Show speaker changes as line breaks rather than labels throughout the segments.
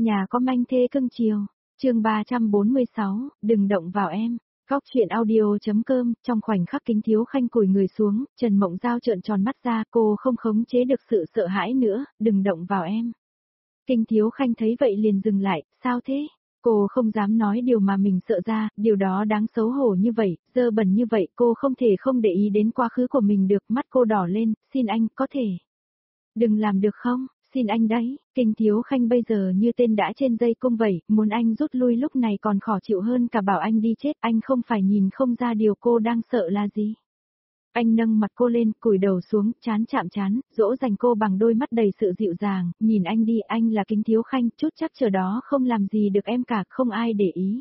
Nhà có manh thê cưng chiều. Chương 346, đừng động vào em. Góc truyện audio.com, trong khoảnh khắc Kính Thiếu Khanh cúi người xuống, Trần Mộng Giao trợn tròn mắt ra, cô không khống chế được sự sợ hãi nữa, đừng động vào em. Kính Thiếu Khanh thấy vậy liền dừng lại, sao thế? Cô không dám nói điều mà mình sợ ra, điều đó đáng xấu hổ như vậy, dơ bẩn như vậy, cô không thể không để ý đến quá khứ của mình được, mắt cô đỏ lên, xin anh, có thể. Đừng làm được không, xin anh đấy, Kính Thiếu Khanh bây giờ như tên đã trên dây cung vậy, muốn anh rút lui lúc này còn khó chịu hơn cả bảo anh đi chết, anh không phải nhìn không ra điều cô đang sợ là gì. Anh nâng mặt cô lên, cúi đầu xuống, chán chạm chán, dỗ dành cô bằng đôi mắt đầy sự dịu dàng, nhìn anh đi, anh là Kính Thiếu Khanh, chút chắc chờ đó không làm gì được em cả, không ai để ý.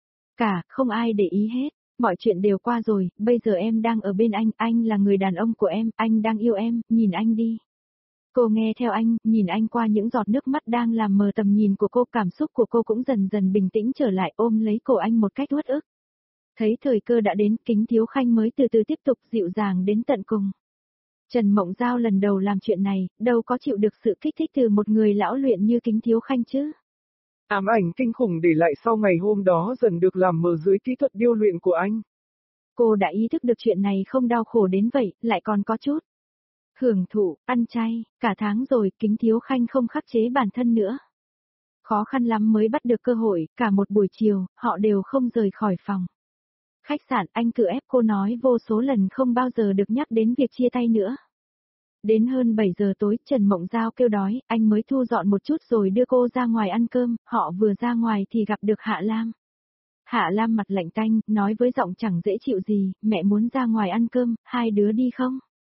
Không ai để ý hết, mọi chuyện đều qua rồi, bây giờ em đang ở bên anh là người đàn ông của em, anh đang yêu em, nhìn anh đi. Cô nghe theo anh, nhìn anh qua những giọt nước mắt đang làm mờ tầm nhìn của cô, cảm xúc của cô cũng dần dần bình tĩnh trở lại, ôm lấy cổ anh một cách uất ức. Thấy thời cơ đã đến, Kính Thiếu Khanh mới từ từ tiếp tục dịu dàng đến tận cùng. Trần Mộng Giao lần đầu làm chuyện này, đâu có chịu được sự kích thích từ một người lão luyện như Kính Thiếu Khanh chứ.
Ám ảnh kinh khủng để lại sau ngày hôm đó dần được làm mờ dưới kỹ thuật điêu luyện của anh.
Cô đã ý thức được chuyện này không đau khổ đến vậy, lại còn có chút hưởng thụ, ăn chay, cả tháng rồi, Kính Thiếu Khanh không khắc chế bản thân nữa. Khó khăn lắm mới bắt được cơ hội, cả một buổi chiều, họ đều không rời khỏi phòng. Khách sạn, anh tự ép cô nói vô số lần không bao giờ được nhắc đến việc chia tay nữa. Đến hơn 7 giờ tối, Trần Mộng Giao kêu đói, anh mới thu dọn một chút rồi đưa cô ra ngoài ăn cơm, họ vừa ra ngoài thì gặp được Hạ Lam. Hạ Lam mặt lạnh tanh, nói với giọng chẳng dễ chịu gì, mẹ muốn ra ngoài ăn cơm, hai đứa đi không?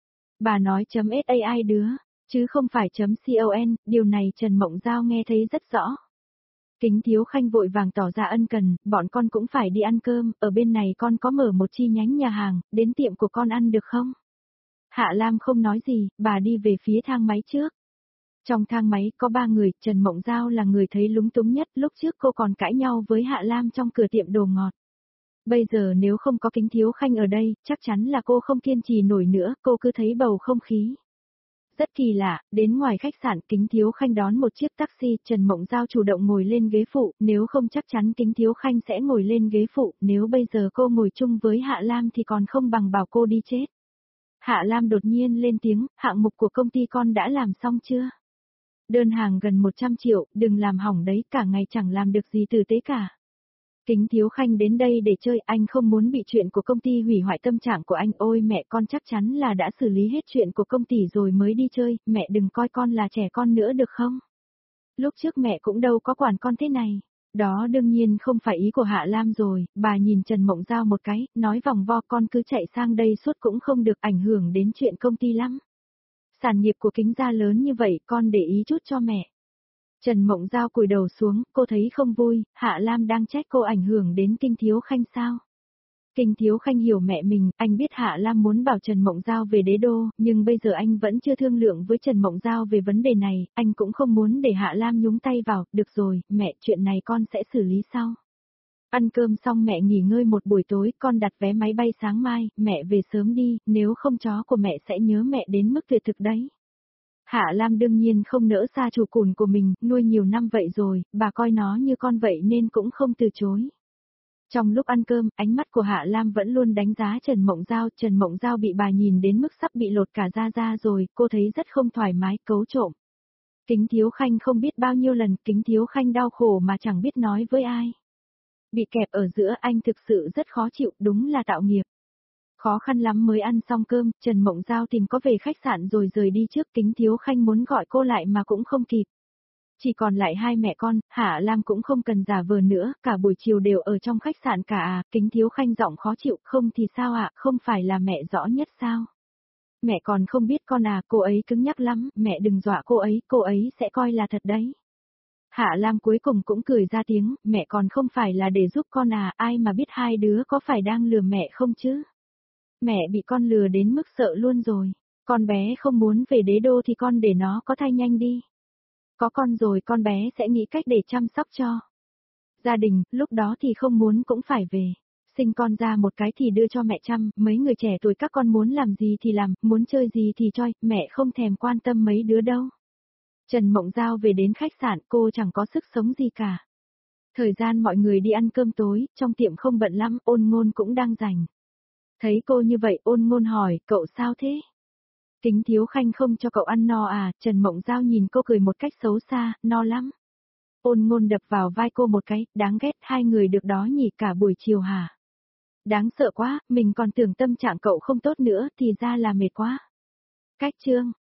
Bà nói .sai đứa, chứ không phải .con, điều này Trần Mộng Giao nghe thấy rất rõ. Kính Thiếu Khanh vội vàng tỏ ra ân cần, bọn con cũng phải đi ăn cơm, ở bên này con có mở một chi nhánh nhà hàng, đến tiệm của con ăn được không? Hạ Lam không nói gì, bà đi về phía thang máy trước. Trong thang máy có 3 người, Trần Mộng Giao là người thấy lúng túng nhất, lúc trước cô còn cãi nhau với Hạ Lam trong cửa tiệm đồ ngọt. Bây giờ nếu không có Kính Thiếu Khanh ở đây, chắc chắn là cô không kiên trì nổi nữa, cô cứ thấy bầu không khí. Rất kỳ lạ, đến ngoài khách sạn Kính Thiếu Khanh đón một chiếc taxi, Trần Mộng Giao chủ động ngồi lên ghế phụ, nếu không chắc chắn Kính Thiếu Khanh sẽ ngồi lên ghế phụ, nếu bây giờ cô ngồi chung với Hạ Lam thì còn không bằng bảo cô đi chết. Hạ Lam đột nhiên lên tiếng, hạng mục của công ty con đã làm xong chưa? Đơn hàng gần 100 triệu, đừng làm hỏng đấy, cả ngày chẳng làm được gì tử tế cả. Kính Thiếu Khanh đến đây để chơi, anh không muốn bị chuyện của công ty hủy hoại tâm trạng của anh, ôi mẹ con chắc chắn là đã xử lý hết chuyện của công ty rồi mới đi chơi, mẹ đừng coi con là trẻ con nữa được không? Lúc trước mẹ cũng đâu có quản con thế này. Đó đương nhiên không phải ý của Hạ Lam rồi, bà nhìn Trần Mộng Giao một cái, nói vòng vo con cứ chạy sang đây suốt cũng không được, ảnh hưởng đến chuyện công ty lắm. Sản nghiệp của Kính gia lớn như vậy, con để ý chút cho mẹ. Trần Mộng Giao cúi đầu xuống, cô thấy không vui, Hạ Lam đang trách cô ảnh hưởng đến Kính Thiếu Khanh sao? Kính Thiếu Khanh hiểu mẹ mình, anh biết Hạ Lam muốn bảo Trần Mộng Giao về đế đô, nhưng bây giờ anh vẫn chưa thương lượng với Trần Mộng Giao về vấn đề này, anh cũng không muốn để Hạ Lam nhúng tay vào, được rồi, mẹ, chuyện này con sẽ xử lý sau. Ăn cơm xong mẹ nghỉ ngơi một buổi tối, con đặt vé máy bay sáng mai, mẹ về sớm đi, nếu không chó của mẹ sẽ nhớ mẹ đến mức tuyệt thực đấy. Hạ Lam đương nhiên không nỡ xa chủ cún của mình, nuôi nhiều năm vậy rồi, bà coi nó như con vậy nên cũng không từ chối. Trong lúc ăn cơm, ánh mắt của Hạ Lam vẫn luôn đánh giá Trần Mộng Giao bị bà nhìn đến mức sắp bị lột cả da ra rồi, cô thấy rất không thoải mái, cấu trộm. Kính Thiếu Khanh không biết bao nhiêu lần, Kính Thiếu Khanh đau khổ mà chẳng biết nói với ai. Bị kẹp ở giữa anh thực sự rất khó chịu, đúng là tạo nghiệp. Khó khăn lắm mới ăn xong cơm, Trần Mộng Giao tìm có về khách sạn rồi rời đi trước, Kính Thiếu Khanh muốn gọi cô lại mà cũng không kịp. Chỉ còn lại hai mẹ con, Hạ Lam cũng không cần giả vờ nữa, cả buổi chiều đều ở trong khách sạn cả à, Kính Thiếu Khanh giọng khó chịu, không thì sao ạ, không phải là mẹ rõ nhất sao? Mẹ còn không biết con à, cô ấy cứng nhắc lắm, mẹ đừng dọa cô ấy sẽ coi là thật đấy. Hạ Lam cuối cùng cũng cười ra tiếng, mẹ còn không phải là để giúp con à, ai mà biết hai đứa có phải đang lừa mẹ không chứ? Mẹ bị con lừa đến mức sợ luôn rồi, con bé không muốn về đế đô thì con để nó có thai nhanh đi. Có con rồi con bé sẽ nghĩ cách để chăm sóc cho gia đình, lúc đó thì không muốn cũng phải về. Sinh con ra một cái thì đưa cho mẹ chăm, mấy người trẻ tuổi các con muốn làm gì thì làm, muốn chơi gì thì chơi, mẹ không thèm quan tâm mấy đứa đâu. Trần Mộng Giao về đến khách sạn, cô chẳng có sức sống gì cả. Thời gian mọi người đi ăn cơm tối, trong tiệm không bận lắm, Ôn Ngôn cũng đang rảnh. Thấy cô như vậy, Ôn Ngôn hỏi, cậu sao thế? Kính Thiếu Khanh không cho cậu ăn no à? Trần Mộng Giao nhìn cô cười một cách xấu xa, no lắm. Ôn Ngôn đập vào vai cô một cái, đáng ghét, hai người được đó nhỉ cả buổi chiều hả? Đáng sợ quá, mình còn tưởng tâm trạng cậu không tốt nữa, thì ra là mệt quá. Cách chương